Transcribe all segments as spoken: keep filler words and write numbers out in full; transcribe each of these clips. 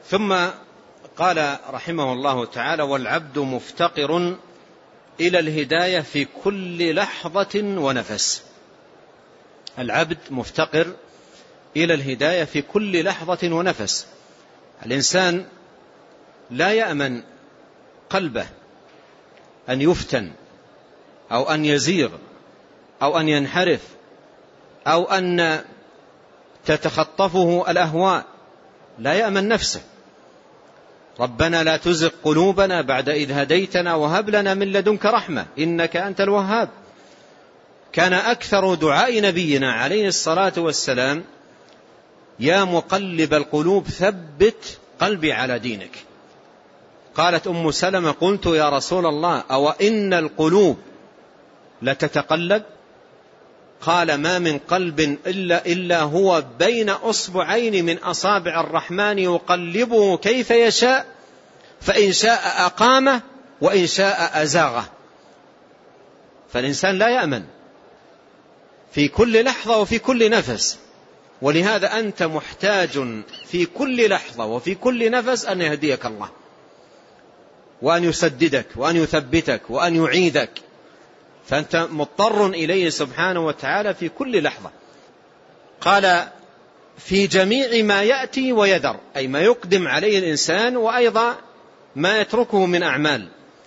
ثم قال رحمه الله تعالى: والعبد مفتقر إلى الهداية في كل لحظة ونفس. العبد مفتقر إلى الهداية في كل لحظة ونفس. الإنسان لا يأمن قلبه أن يفتن أو أن يزيغ أو أن ينحرف أو أن تتخطفه الأهواء، لا يأمن نفسه. ربنا لا تزغ قلوبنا بعد إذ هديتنا وهب لنا من لدنك رحمة إنك أنت الوهاب. كان أكثر دعاء نبينا عليه الصلاة والسلام: يا مقلب القلوب ثبت قلبي على دينك. قالت أم سلمة: قلت يا رسول الله أو إن القلوب لتتقلب؟ قال: ما من قلب إلا, إلا هو بين أصبعين من أصابع الرحمن يقلبه كيف يشاء، فإن شاء أقامه وإن شاء أزاغه. فالإنسان لا يأمن في كل لحظة وفي كل نفس، ولهذا أنت محتاج في كل لحظة وفي كل نفس أن يهديك الله وأن يسددك وأن يثبتك وأن يعيدك، فأنت مضطر إليه سبحانه وتعالى في كل لحظة. قال: في جميع ما يأتي ويذر، أي ما يقدم عليه الإنسان وأيضا ما يتركه من أعمال.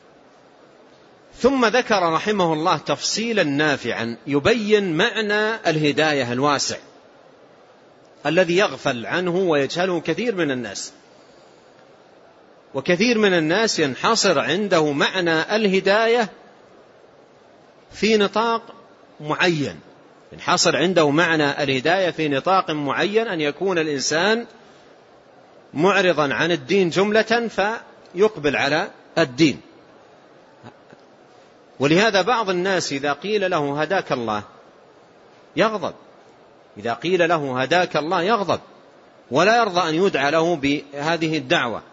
ثم ذكر رحمه الله تفصيلا نافعا يبين معنى الهداية الواسع الذي يغفل عنه ويجهله كثير من الناس. وكثير من الناس ينحصر عنده معنى الهداية في نطاق معين، ينحصر عنده معنى الهداية في نطاق معين، أن يكون الإنسان معرضا عن الدين جملة فيقبل على الدين. ولهذا بعض الناس إذا قيل له هداك الله يغضب، إذا قيل له هداك الله يغضب ولا يرضى أن يدعى له بهذه الدعوة،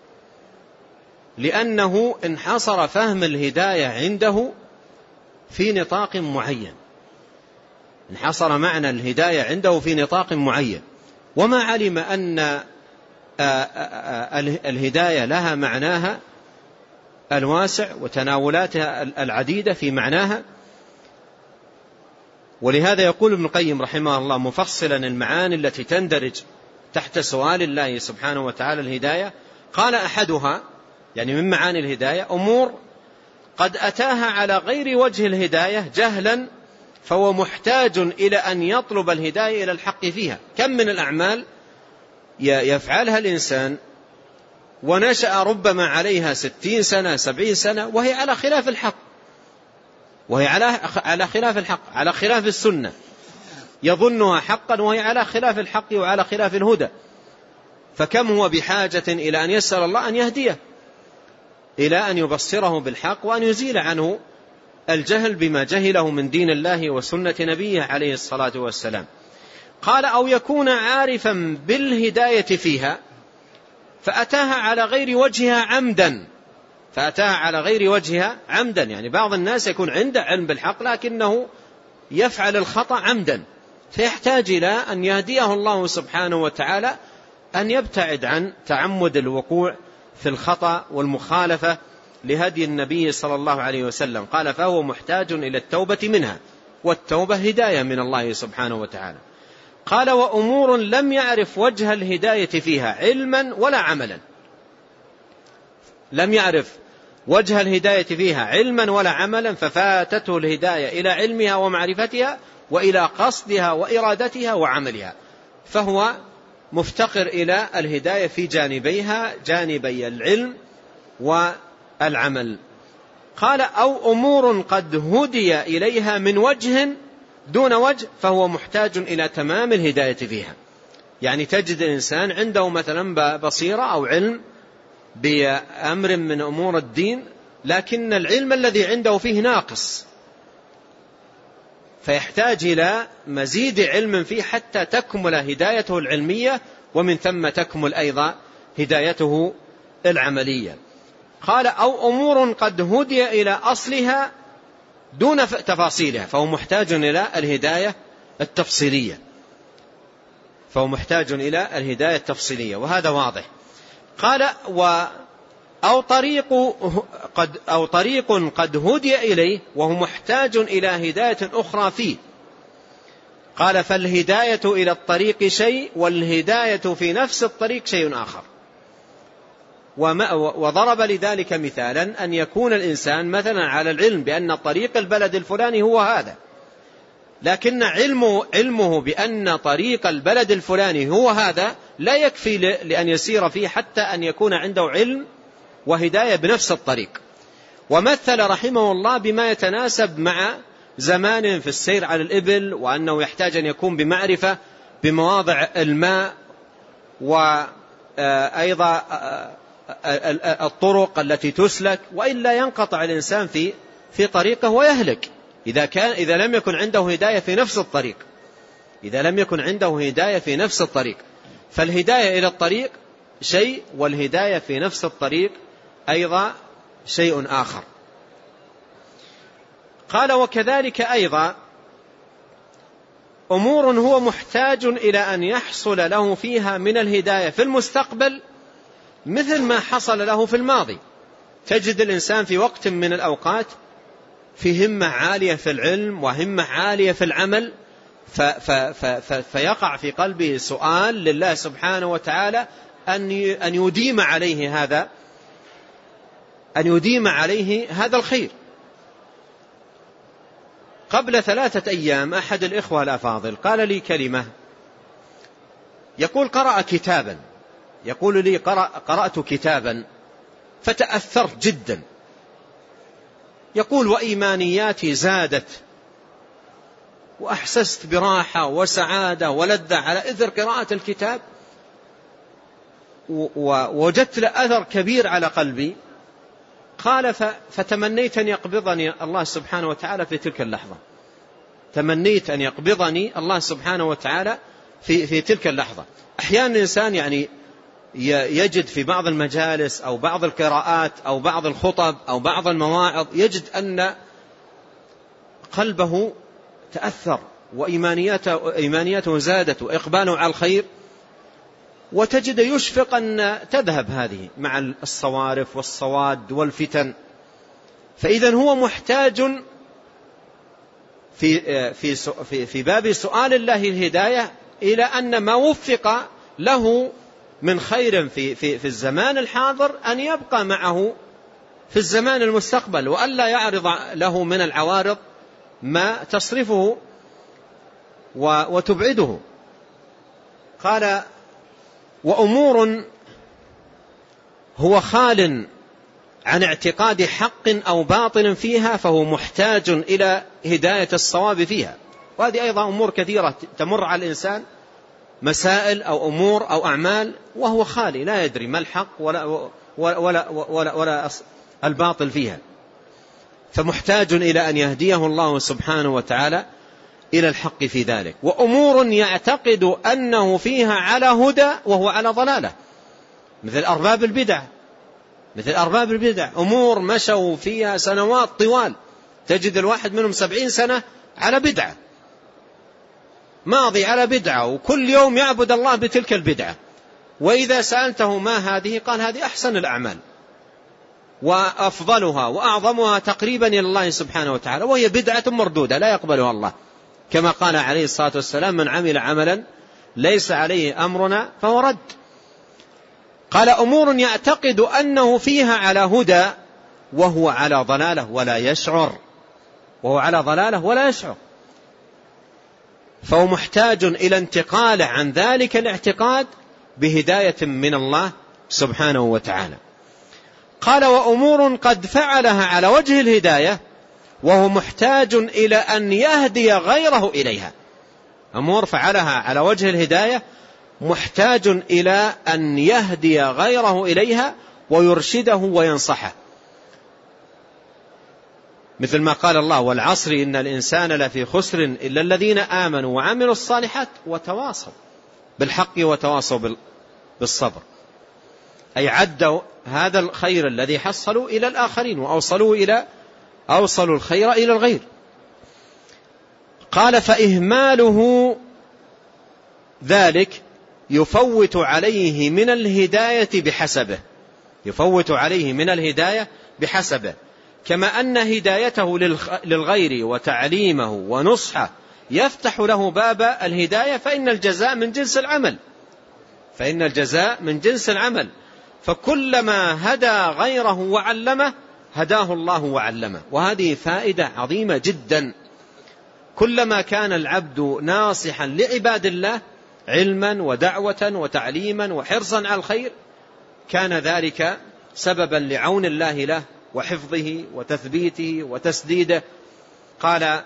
لأنه انحصر فهم الهداية عنده في نطاق معين، انحصر معنى الهداية عنده في نطاق معين، وما علم أن الهداية لها معناها الواسع وتناولاتها العديدة في معناها. ولهذا يقول ابن القيم رحمه الله مفصلا المعاني التي تندرج تحت سؤال الله سبحانه وتعالى الهداية، قال: أحدها، يعني من معاني الهداية، أمور قد أتاها على غير وجه الهداية جهلا فهو محتاج إلى أن يطلب الهداية إلى الحق فيها. كم من الأعمال يفعلها الإنسان ونشأ ربما عليها ستين سنة سبعين سنة وهي على خلاف الحق، وهي على على خلاف الحق، على خلاف السنة، يظنها حقا وهي على خلاف الحق وعلى خلاف الهدى. فكم هو بحاجة إلى أن يسأل الله أن يهديه، إلى أن يبصره بالحق وأن يزيل عنه الجهل بما جهله من دين الله وسنة نبيه عليه الصلاة والسلام. قال: أو يكون عارفا بالهداية فيها فأتاها على غير وجهها عمدا، فأتاها على غير وجهها عمدا، يعني بعض الناس يكون عنده علم بالحق لكنه يفعل الخطأ عمدا، فيحتاج إلى أن يهديه الله سبحانه وتعالى أن يبتعد عن تعمد الوقوع في الخطأ والمخالفة لهدي النبي صلى الله عليه وسلم. قال: فهو محتاج إلى التوبة منها، والتوبة هداية من الله سبحانه وتعالى. قال: وأمور لم يعرف وجه الهداية فيها علما ولا عملا، لم يعرف وجه الهداية فيها علما ولا عملا، ففاتته الهداية إلى علمها ومعرفتها وإلى قصدها وإرادتها وعملها، فهو مفتقر إلى الهداية في جانبيها، جانبي العلم والعمل. قال: أو أمور قد هدي إليها من وجه دون وجه فهو محتاج إلى تمام الهداية فيها. يعني تجد الإنسان عنده مثلا بصيرة أو علم بأمر من أمور الدين، لكن العلم الذي عنده فيه ناقص، فيحتاج إلى مزيد علم فيه حتى تكمل هدايته العلمية، ومن ثم تكمل أيضا هدايته العملية. قال: أو أمور قد هدي إلى أصلها دون تفاصيلها فهو محتاج إلى الهداية التفصيلية، فهو محتاج إلى الهداية التفصيلية، وهذا واضح. قال و أو طريق قد, أو طريق قد هدي إليه وهو محتاج إلى هداية أخرى فيه. قال فالهداية إلى الطريق شيء والهداية في نفس الطريق شيء آخر. وضرب لذلك مثالا أن يكون الإنسان مثلا على العلم بأن طريق البلد الفلاني هو هذا، لكن علمه, علمه بأن طريق البلد الفلاني هو هذا لا يكفي لأن يسير فيه حتى أن يكون عنده علم وهداية بنفس الطريق. ومثل رحمه الله بما يتناسب مع زمان في السير على الإبل، وأنه يحتاج أن يكون بمعرفة بمواضع الماء وأيضا الطرق التي تسلك، وإلا ينقطع الإنسان في في طريقه ويهلك إذا كان إذا لم يكن عنده هداية في نفس الطريق إذا لم يكن عنده هداية في نفس الطريق فالهداية إلى الطريق شيء والهداية في نفس الطريق أيضا شيء آخر. قال وكذلك أيضا أمور هو محتاج إلى أن يحصل له فيها من الهداية في المستقبل مثل ما حصل له في الماضي. تجد الإنسان في وقت من الأوقات في همة عالية في العلم وهمة عالية في العمل، فيقع في قلبه سؤال لله سبحانه وتعالى أن يديم عليه هذا أن يديم عليه هذا الخير. قبل ثلاثة أيام أحد الإخوة الأفاضل قال لي كلمة، يقول قرأ كتابا يقول لي قرأ قرأت كتابا فتأثرت جدا، يقول وإيمانياتي زادت وأحسست براحة وسعادة ولذة على إثر قراءة الكتاب، ووجدت له أثر كبير على قلبي. قال فتمنيت أن يقبضني الله سبحانه وتعالى في تلك اللحظة تمنيت أن يقبضني الله سبحانه وتعالى في, في تلك اللحظة. أحيانا الإنسان يعني يجد في بعض المجالس أو بعض القراءات أو بعض الخطب أو بعض المواعظ يجد أن قلبه تأثر وإيمانياته إيمانياته زادت وإقباله على الخير، وتجد يشفق أن تذهب هذه مع الصوارف والصواد والفتن. فإذا هو محتاج في في في في باب سؤال الله الهداية إلى أن ما وفق له من خير في في في الزمان الحاضر أن يبقى معه في الزمان المستقبل، وألا يعرض له من العوارض ما تصرفه وتبعده. قال وأمور هو خال عن اعتقاد حق أو باطل فيها فهو محتاج إلى هداية الصواب فيها. وهذه أيضا أمور كثيرة تمر على الإنسان، مسائل أو أمور أو أعمال وهو خالي لا يدري ما الحق ولا, ولا, ولا, ولا, ولا الباطل فيها، فمحتاج إلى أن يهديه الله سبحانه وتعالى إلى الحق في ذلك. وأمور يعتقد أنه فيها على هدى وهو على ضلالة، مثل أرباب البدع مثل أرباب البدع أمور مشوا فيها سنوات طوال، تجد الواحد منهم سبعين سنة على بدعة، ماضي على بدعة، وكل يوم يعبد الله بتلك البدعة، وإذا سألته ما هذه قال هذه أحسن الأعمال وأفضلها وأعظمها تقريبا إلى الله سبحانه وتعالى، وهي بدعة مردودة لا يقبلها الله، كما قال عليه الصلاة والسلام من عمل عملا ليس عليه أمرنا فهو رد. قال أمور يعتقد أنه فيها على هدى وهو على ضلالة ولا يشعر وهو على ضلالة ولا يشعر فهو محتاج إلى انتقاله عن ذلك الاعتقاد بهداية من الله سبحانه وتعالى. قال وأمور قد فعلها على وجه الهداية وهو محتاج إلى أن يهدي غيره إليها. أمور فعلها على وجه الهداية محتاج إلى أن يهدي غيره إليها ويرشده وينصحه، مثل ما قال الله والعصر إن الإنسان لفي خسر إلا الذين آمنوا وعملوا الصالحات وتواصوا بالحق وتواصوا بالصبر، أي عدوا هذا الخير الذي حصلوا إلى الآخرين وأوصلوا إلى أوصلوا الخير إلى الغير. قال فإهماله ذلك يفوت عليه من الهداية بحسبه، يفوت عليه من الهداية بحسبه، كما أن هدايته للغير وتعليمه ونصحه يفتح له باب الهداية، فإن الجزاء من جنس العمل، فإن الجزاء من جنس العمل. فكلما هدى غيره وعلمه هداه الله وعلمه. وهذه فائدة عظيمة جدا. كلما كان العبد ناصحا لعباد الله علما ودعوة وتعليما وحرصا على الخير كان ذلك سببا لعون الله له وحفظه وتثبيته وتسديده. قال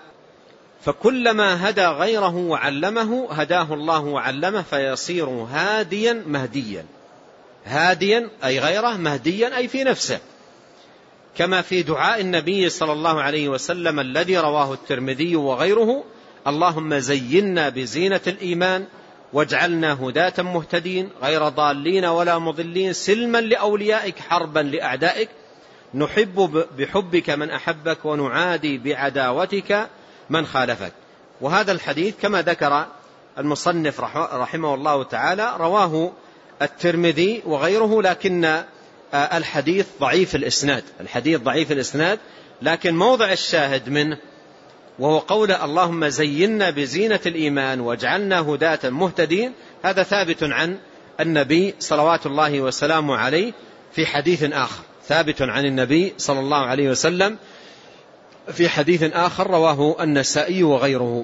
فكلما هدى غيره وعلمه هداه الله وعلمه فيصير هاديا مهديا. هاديا أي غيره، مهديا أي في نفسه، كما في دعاء النبي صلى الله عليه وسلم الذي رواه الترمذي وغيره: اللهم زينا بزينة الإيمان واجعلنا هداة مهتدين غير ضالين ولا مضلين سلما لأوليائك حربا لأعدائك نحب بحبك من أحبك ونعادي بعداوتك من خالفك. وهذا الحديث كما ذكر المصنف رحمه الله تعالى رواه الترمذي وغيره، لكن الحديث ضعيف الإسناد، الحديث ضعيف الإسناد، لكن موضع الشاهد منه وهو قول اللهم زينا بزينة الإيمان واجعلنا هداة مهتدين، هذا ثابت عن النبي صلوات الله وسلامه عليه في حديث آخر، ثابت عن النبي صلى الله عليه وسلم في حديث آخر رواه النسائي وغيره،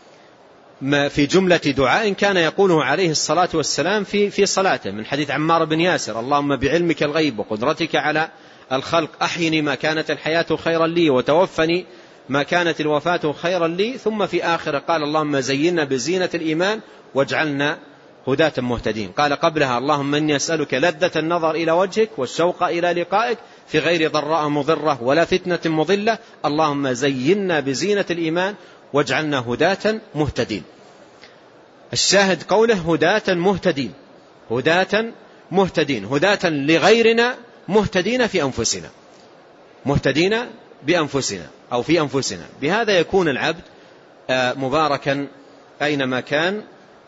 ما في جملة دعاء كان يقوله عليه الصلاة والسلام في في صلاته، من حديث عمار بن ياسر: اللهم بعلمك الغيب وقدرتك على الخلق أحيني ما كانت الحياة خيرا لي وتوفني ما كانت الوفاة خيرا لي. ثم في آخر قال: اللهم زينا بزينة الإيمان واجعلنا هداة مهتدين. قال قبلها: اللهم إني أسألك لذة النظر إلى وجهك والشوق إلى لقائك في غير ضراء مضرة ولا فتنة مضلة، اللهم زينا بزينة الإيمان واجعلنا هداة مهتدين. الشاهد قوله هداة مهتدين، هداة مهتدين، هداة لغيرنا مهتدين في أنفسنا، مهتدين بأنفسنا أو في أنفسنا. بهذا يكون العبد مباركا أينما كان